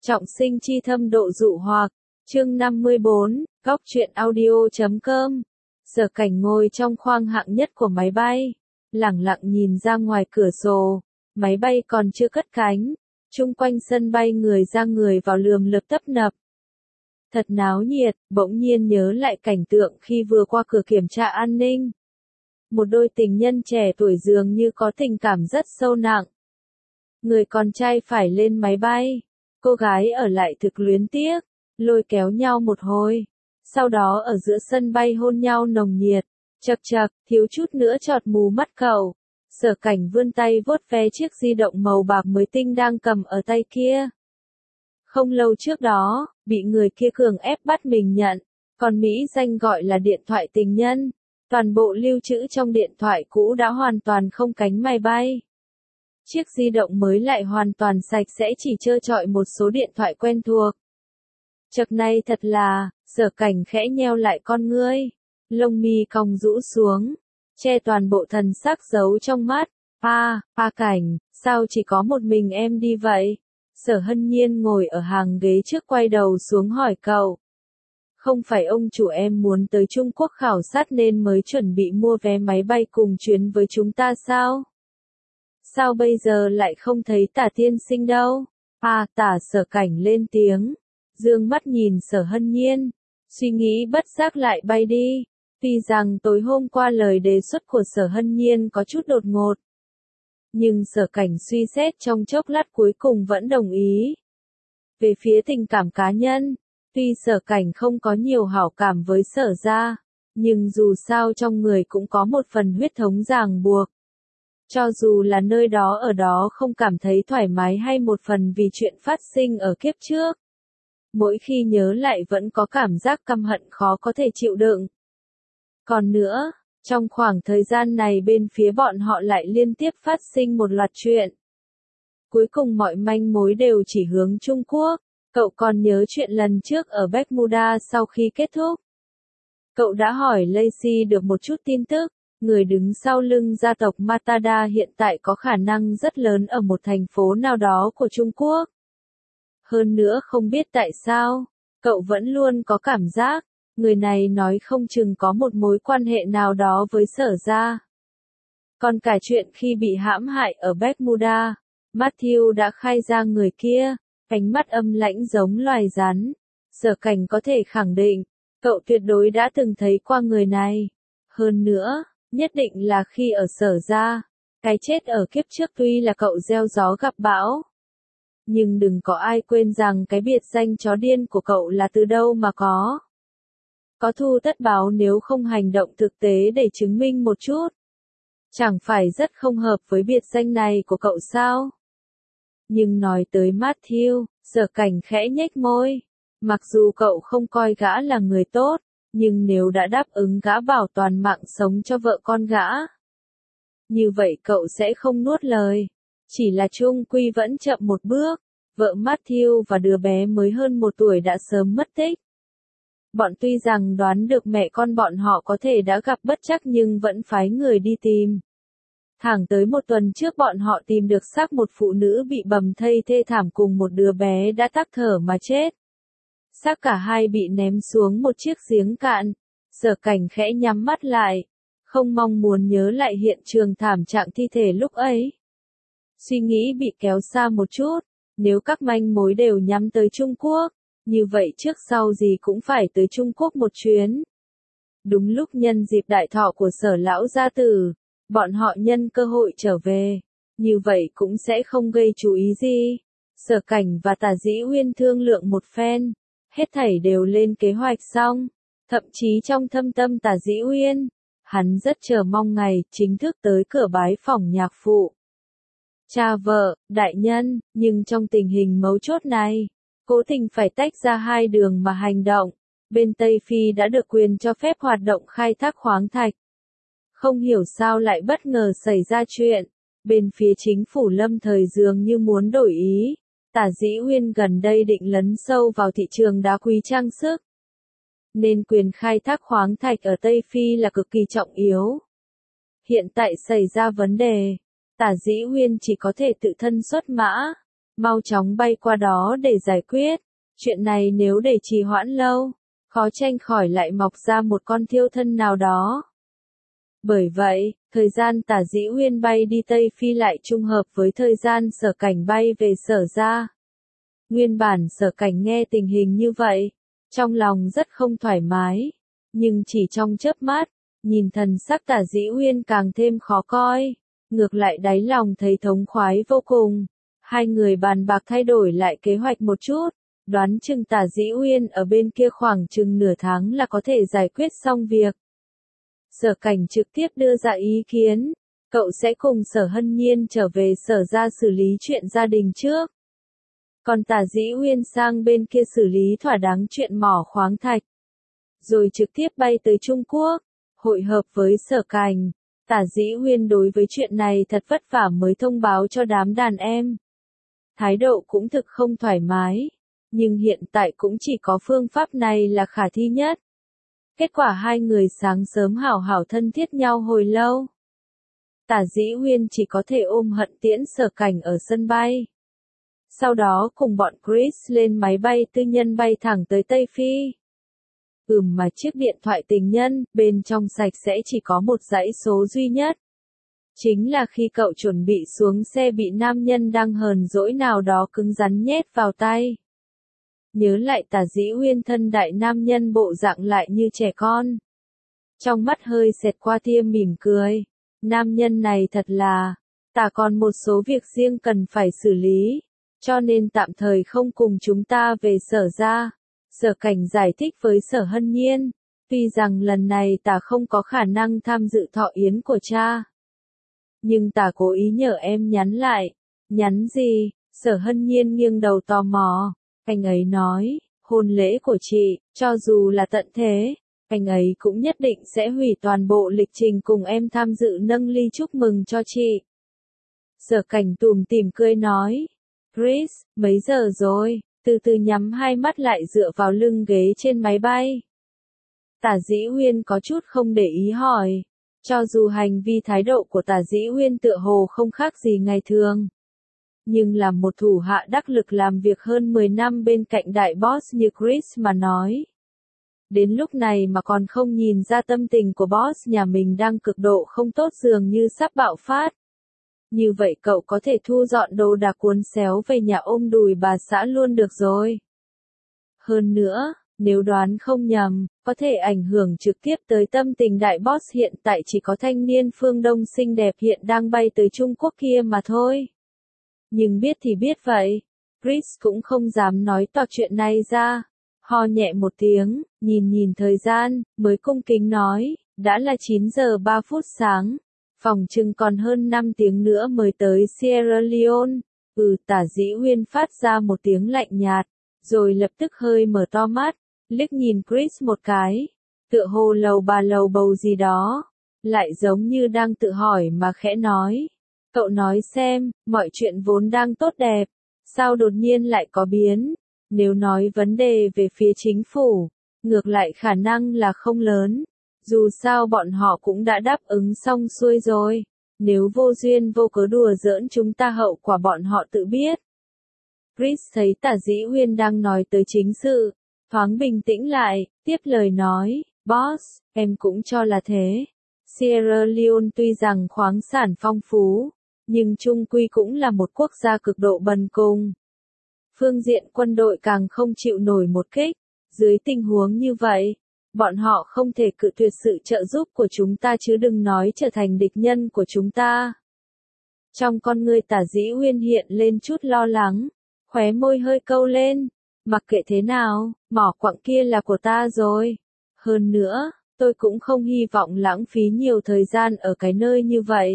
Trọng sinh chi thâm độ dụ hoặc, chương 54, góc truyện audio.com. Sở Cảnh ngồi trong khoang hạng nhất của máy bay, lẳng lặng nhìn ra ngoài cửa sổ, máy bay còn chưa cất cánh, chung quanh sân bay người ra người vào lườm lượp tấp nập. Thật náo nhiệt, bỗng nhiên nhớ lại cảnh tượng khi vừa qua cửa kiểm tra an ninh. Một đôi tình nhân trẻ tuổi dường như có tình cảm rất sâu nặng. Người con trai phải lên máy bay, cô gái ở lại thực luyến tiếc, lôi kéo nhau một hồi. Sau đó ở giữa sân bay hôn nhau nồng nhiệt, chậc chậc, thiếu chút nữa chọt mù mắt cậu. Sở Cảnh vươn tay vuốt ve chiếc di động màu bạc mới tinh đang cầm ở tay kia. Không lâu trước đó, bị người kia cường ép bắt mình nhận, còn mỹ danh gọi là điện thoại tình nhân. Toàn bộ lưu trữ trong điện thoại cũ đã hoàn toàn không cánh mà bay. Chiếc di động mới lại hoàn toàn sạch sẽ, chỉ trơ trọi một số điện thoại quen thuộc. Chậc này thật là, Sở Cảnh khẽ nheo lại con ngươi, lông mi cong rũ xuống, che toàn bộ thần sắc giấu trong mắt. Cảnh, sao chỉ có một mình em đi vậy? Sở Hân Nhiên ngồi ở hàng ghế trước quay đầu xuống hỏi cậu. Không phải ông chủ em muốn tới Trung Quốc khảo sát nên mới chuẩn bị mua vé máy bay cùng chuyến với chúng ta sao? Sao bây giờ lại không thấy Tả tiên sinh đâu? Tả Sở Cảnh lên tiếng, dương mắt nhìn Sở Hân Nhiên, suy nghĩ bất giác lại bay đi. Tuy rằng tối hôm qua lời đề xuất của Sở Hân Nhiên có chút đột ngột, nhưng Sở Cảnh suy xét trong chốc lát cuối cùng vẫn đồng ý. Về phía tình cảm cá nhân, tuy Sở Cảnh không có nhiều hảo cảm với Sở gia, nhưng dù sao trong người cũng có một phần huyết thống ràng buộc. Cho dù là nơi đó ở đó không cảm thấy thoải mái hay một phần vì chuyện phát sinh ở kiếp trước, mỗi khi nhớ lại vẫn có cảm giác căm hận khó có thể chịu đựng. Còn nữa, trong khoảng thời gian này bên phía bọn họ lại liên tiếp phát sinh một loạt chuyện. Cuối cùng mọi manh mối đều chỉ hướng Trung Quốc. Cậu còn nhớ chuyện lần trước ở Bermuda sau khi kết thúc? Cậu đã hỏi Lacey được một chút tin tức, người đứng sau lưng gia tộc Matada hiện tại có khả năng rất lớn ở một thành phố nào đó của Trung Quốc. Hơn nữa không biết tại sao, cậu vẫn luôn có cảm giác, người này nói không chừng có một mối quan hệ nào đó với Sở gia. Còn cả chuyện khi bị hãm hại ở Bermuda, Matthew đã khai ra người kia, ánh mắt âm lãnh giống loài rắn. Sở Cảnh có thể khẳng định, cậu tuyệt đối đã từng thấy qua người này. Hơn nữa, nhất định là khi ở Sở gia, cái chết ở kiếp trước tuy là cậu gieo gió gặp bão. Nhưng đừng có ai quên rằng cái biệt danh chó điên của cậu là từ đâu mà có. Có thù tất báo nếu không hành động thực tế để chứng minh một chút. Chẳng phải rất không hợp với biệt danh này của cậu sao? Nhưng nói tới Matthew, Sở Cảnh khẽ nhếch môi. Mặc dù cậu không coi gã là người tốt, nhưng nếu đã đáp ứng gã bảo toàn mạng sống cho vợ con gã, như vậy cậu sẽ không nuốt lời. Chỉ là chung quy vẫn chậm một bước, vợ Matthew và đứa bé mới hơn 1 tuổi đã sớm mất tích. Bọn tuy rằng đoán được mẹ con bọn họ có thể đã gặp bất trắc nhưng vẫn phái người đi tìm. Thẳng tới 1 tuần trước bọn họ tìm được xác một phụ nữ bị bầm thây thê thảm cùng một đứa bé đã tắc thở mà chết. Xác cả hai bị ném xuống một chiếc giếng cạn. Sở Cảnh khẽ nhắm mắt lại, không mong muốn nhớ lại hiện trường thảm trạng thi thể lúc ấy. Suy nghĩ bị kéo xa một chút, nếu các manh mối đều nhắm tới Trung Quốc, như vậy trước sau gì cũng phải tới Trung Quốc một chuyến. Đúng lúc nhân dịp đại thọ của Sở lão gia tử, bọn họ nhân cơ hội trở về, như vậy cũng sẽ không gây chú ý gì. Sở Cảnh và Tả Dĩ Uyên thương lượng một phen, hết thảy đều lên kế hoạch xong, thậm chí trong thâm tâm Tả Dĩ Uyên, hắn rất chờ mong ngày chính thức tới cửa bái phỏng nhạc phụ. Cha vợ, đại nhân, nhưng trong tình hình mấu chốt này, cố tình phải tách ra hai đường mà hành động. Bên Tây Phi đã được quyền cho phép hoạt động khai thác khoáng thạch. Không hiểu sao lại bất ngờ xảy ra chuyện, bên phía chính phủ lâm thời dường như muốn đổi ý. Tả Dĩ Uyên gần đây định lấn sâu vào thị trường đá quý trang sức, nên quyền khai thác khoáng thạch ở Tây Phi là cực kỳ trọng yếu. Hiện tại xảy ra vấn đề, Tả Dĩ Uyên chỉ có thể tự thân xuất mã, mau chóng bay qua đó để giải quyết. Chuyện này nếu để trì hoãn lâu, khó tránh khỏi lại mọc ra một con thiêu thân nào đó. Bởi vậy, thời gian Tả Dĩ Uyên bay đi Tây Phi lại trùng hợp với thời gian Sở Cảnh bay về Sở gia. Nguyên bản Sở Cảnh nghe tình hình như vậy, trong lòng rất không thoải mái, nhưng chỉ trong chớp mắt, nhìn thần sắc Tả Dĩ Uyên càng thêm khó coi, ngược lại đáy lòng thấy thống khoái vô cùng. Hai người bàn bạc thay đổi lại kế hoạch một chút, đoán chừng Tả Dĩ Uyên ở bên kia khoảng chừng nửa tháng là có thể giải quyết xong việc. Sở Cảnh trực tiếp đưa ra ý kiến, cậu sẽ cùng Sở Hân Nhiên trở về Sở gia xử lý chuyện gia đình trước. Còn Tả Dĩ Uyên sang bên kia xử lý thỏa đáng chuyện mỏ khoáng thạch. Rồi trực tiếp bay tới Trung Quốc, hội hợp với Sở Cảnh. Tả Dĩ Uyên đối với chuyện này thật vất vả mới thông báo cho đám đàn em. Thái độ cũng thực không thoải mái, nhưng hiện tại cũng chỉ có phương pháp này là khả thi nhất. Kết quả hai người sáng sớm hảo hảo thân thiết nhau hồi lâu. Tả Dĩ Uyên chỉ có thể ôm hận tiễn Sở Cảnh ở sân bay. Sau đó cùng bọn Chris lên máy bay tư nhân bay thẳng tới Tây Phi. Mà chiếc điện thoại tình nhân, bên trong sạch sẽ chỉ có một dãy số duy nhất. Chính là khi cậu chuẩn bị xuống xe bị nam nhân đang hờn dỗi nào đó cứng rắn nhét vào tay. Nhớ lại Tả Dĩ Uyên thân đại nam nhân bộ dạng lại như trẻ con. Trong mắt hơi xẹt qua tia mỉm cười. Nam nhân này thật là, Tả còn một số việc riêng cần phải xử lý, cho nên tạm thời không cùng chúng ta về Sở gia. Sở Cảnh giải thích với Sở Hân Nhiên, tuy rằng lần này Tả không có khả năng tham dự thọ yến của cha. Nhưng Tả cố ý nhờ em nhắn lại. Nhắn gì? Sở Hân Nhiên nghiêng đầu tò mò. Anh ấy nói, hôn lễ của chị, cho dù là tận thế, anh ấy cũng nhất định sẽ hủy toàn bộ lịch trình cùng em tham dự nâng ly chúc mừng cho chị. Sở Cảnh tủm tỉm cười nói, Chris, mấy giờ rồi? Từ từ nhắm hai mắt lại dựa vào lưng ghế trên máy bay. Tả Dĩ Uyên có chút không để ý hỏi. Cho dù hành vi thái độ của Tả Dĩ Uyên tựa hồ không khác gì ngày thường. Nhưng là một thủ hạ đắc lực làm việc hơn 10 năm bên cạnh đại boss như Chris mà nói. Đến lúc này mà còn không nhìn ra tâm tình của boss nhà mình đang cực độ không tốt dường như sắp bạo phát. Như vậy cậu có thể thu dọn đồ đạc cuốn xéo về nhà ôm đùi bà xã luôn được rồi. Hơn nữa, nếu đoán không nhầm, có thể ảnh hưởng trực tiếp tới tâm tình đại boss hiện tại chỉ có thanh niên phương Đông xinh đẹp hiện đang bay tới Trung Quốc kia mà thôi. Nhưng biết thì biết vậy, Chris cũng không dám nói toạc chuyện này ra. Ho nhẹ một tiếng, nhìn thời gian, mới cung kính nói, đã là 9 giờ 3 phút sáng. Phòng chừng còn hơn 5 tiếng nữa mới tới Sierra Leone. Tả Dĩ Uyên phát ra một tiếng lạnh nhạt, rồi lập tức hơi mở to mắt, liếc nhìn Chris một cái, tựa hồ lầu bà lầu bầu gì đó, lại giống như đang tự hỏi mà khẽ nói. Cậu nói xem, mọi chuyện vốn đang tốt đẹp, sao đột nhiên lại có biến? Nếu nói vấn đề về phía chính phủ, ngược lại khả năng là không lớn. Dù sao bọn họ cũng đã đáp ứng xong xuôi rồi. Nếu vô duyên vô cớ đùa giỡn chúng ta hậu quả bọn họ tự biết. Chris thấy Tả Dĩ Uyên đang nói tới chính sự, thoáng bình tĩnh lại, tiếp lời nói, boss, em cũng cho là thế. Sierra Leone tuy rằng khoáng sản phong phú, nhưng chung quy cũng là một quốc gia cực độ bần cùng. Phương diện quân đội càng không chịu nổi một kích. Dưới tình huống như vậy, bọn họ không thể cự tuyệt sự trợ giúp của chúng ta chứ đừng nói trở thành địch nhân của chúng ta. Trong con ngươi Tả Dĩ Uyên hiện lên chút lo lắng, khóe môi hơi câu lên, mặc kệ thế nào, mỏ quặng kia là của ta rồi. Hơn nữa, tôi cũng không hy vọng lãng phí nhiều thời gian ở cái nơi như vậy.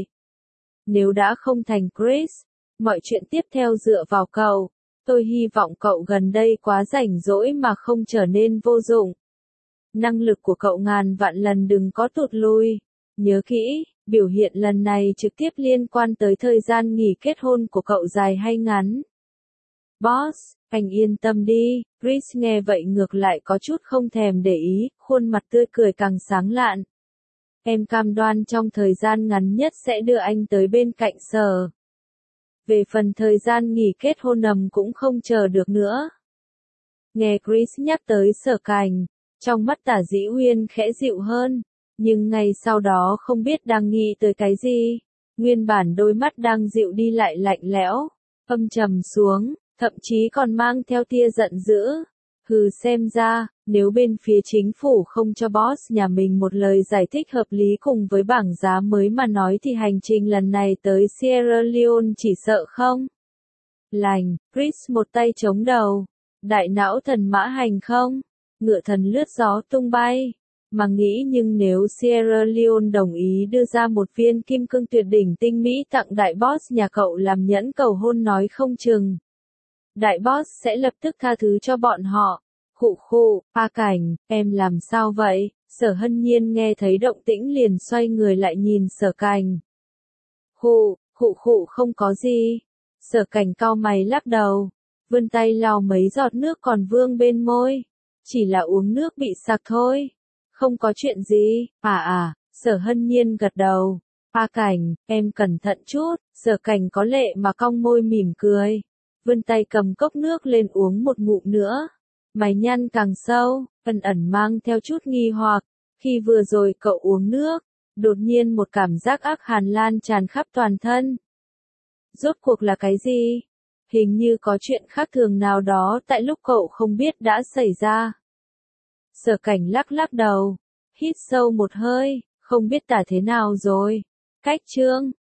Nếu đã không thành Chris, mọi chuyện tiếp theo dựa vào cậu. Tôi hy vọng cậu gần đây quá rảnh rỗi mà không trở nên vô dụng. Năng lực của cậu ngàn vạn lần đừng có tụt lui. Nhớ kỹ, biểu hiện lần này trực tiếp liên quan tới thời gian nghỉ kết hôn của cậu dài hay ngắn. Boss, anh yên tâm đi. Chris nghe vậy ngược lại có chút không thèm để ý, khuôn mặt tươi cười càng sáng lạn. Em cam đoan trong thời gian ngắn nhất sẽ đưa anh tới bên cạnh Sở. Về phần thời gian nghỉ kết hôn cũng không chờ được nữa. Nghe Chris nhắc tới Sở Cảnh, trong mắt Tả Dĩ Uyên khẽ dịu hơn, nhưng ngay sau đó không biết đang nghĩ tới cái gì. Nguyên bản đôi mắt đang dịu đi lại lạnh lẽo, âm trầm xuống, thậm chí còn mang theo tia giận dữ. Hừ, xem ra, nếu bên phía chính phủ không cho boss nhà mình một lời giải thích hợp lý cùng với bảng giá mới mà nói thì hành trình lần này tới Sierra Leone chỉ sợ không lành. Chris một tay chống đầu, đại não thần mã hành không, ngựa thần lướt gió tung bay. Mà nghĩ nhưng nếu Sierra Leone đồng ý đưa ra một viên kim cương tuyệt đỉnh tinh mỹ tặng đại boss nhà cậu làm nhẫn cầu hôn nói không chừng đại boss sẽ lập tức tha thứ cho bọn họ. Khụ khụ, A Cảnh, em làm sao vậy? Sở Hân Nhiên nghe thấy động tĩnh liền xoay người lại nhìn Sở Cảnh. Khụ không có gì. Sở Cảnh cau mày lắc đầu, vươn tay lau mấy giọt nước còn vương bên môi. Chỉ là uống nước bị sặc thôi. Không có chuyện gì. Sở Hân Nhiên gật đầu. A Cảnh, em cẩn thận chút. Sở Cảnh có lệ mà cong môi mỉm cười, vươn tay cầm cốc nước lên uống một ngụm nữa. Mày nhăn càng sâu, ẩn ẩn mang theo chút nghi hoặc. Khi vừa rồi cậu uống nước, đột nhiên một cảm giác ác hàn lan tràn khắp toàn thân. Rốt cuộc là cái gì? Hình như có chuyện khác thường nào đó tại lúc cậu không biết đã xảy ra. Sở Cảnh lắc đầu, hít sâu một hơi, không biết tả thế nào rồi. Cách chương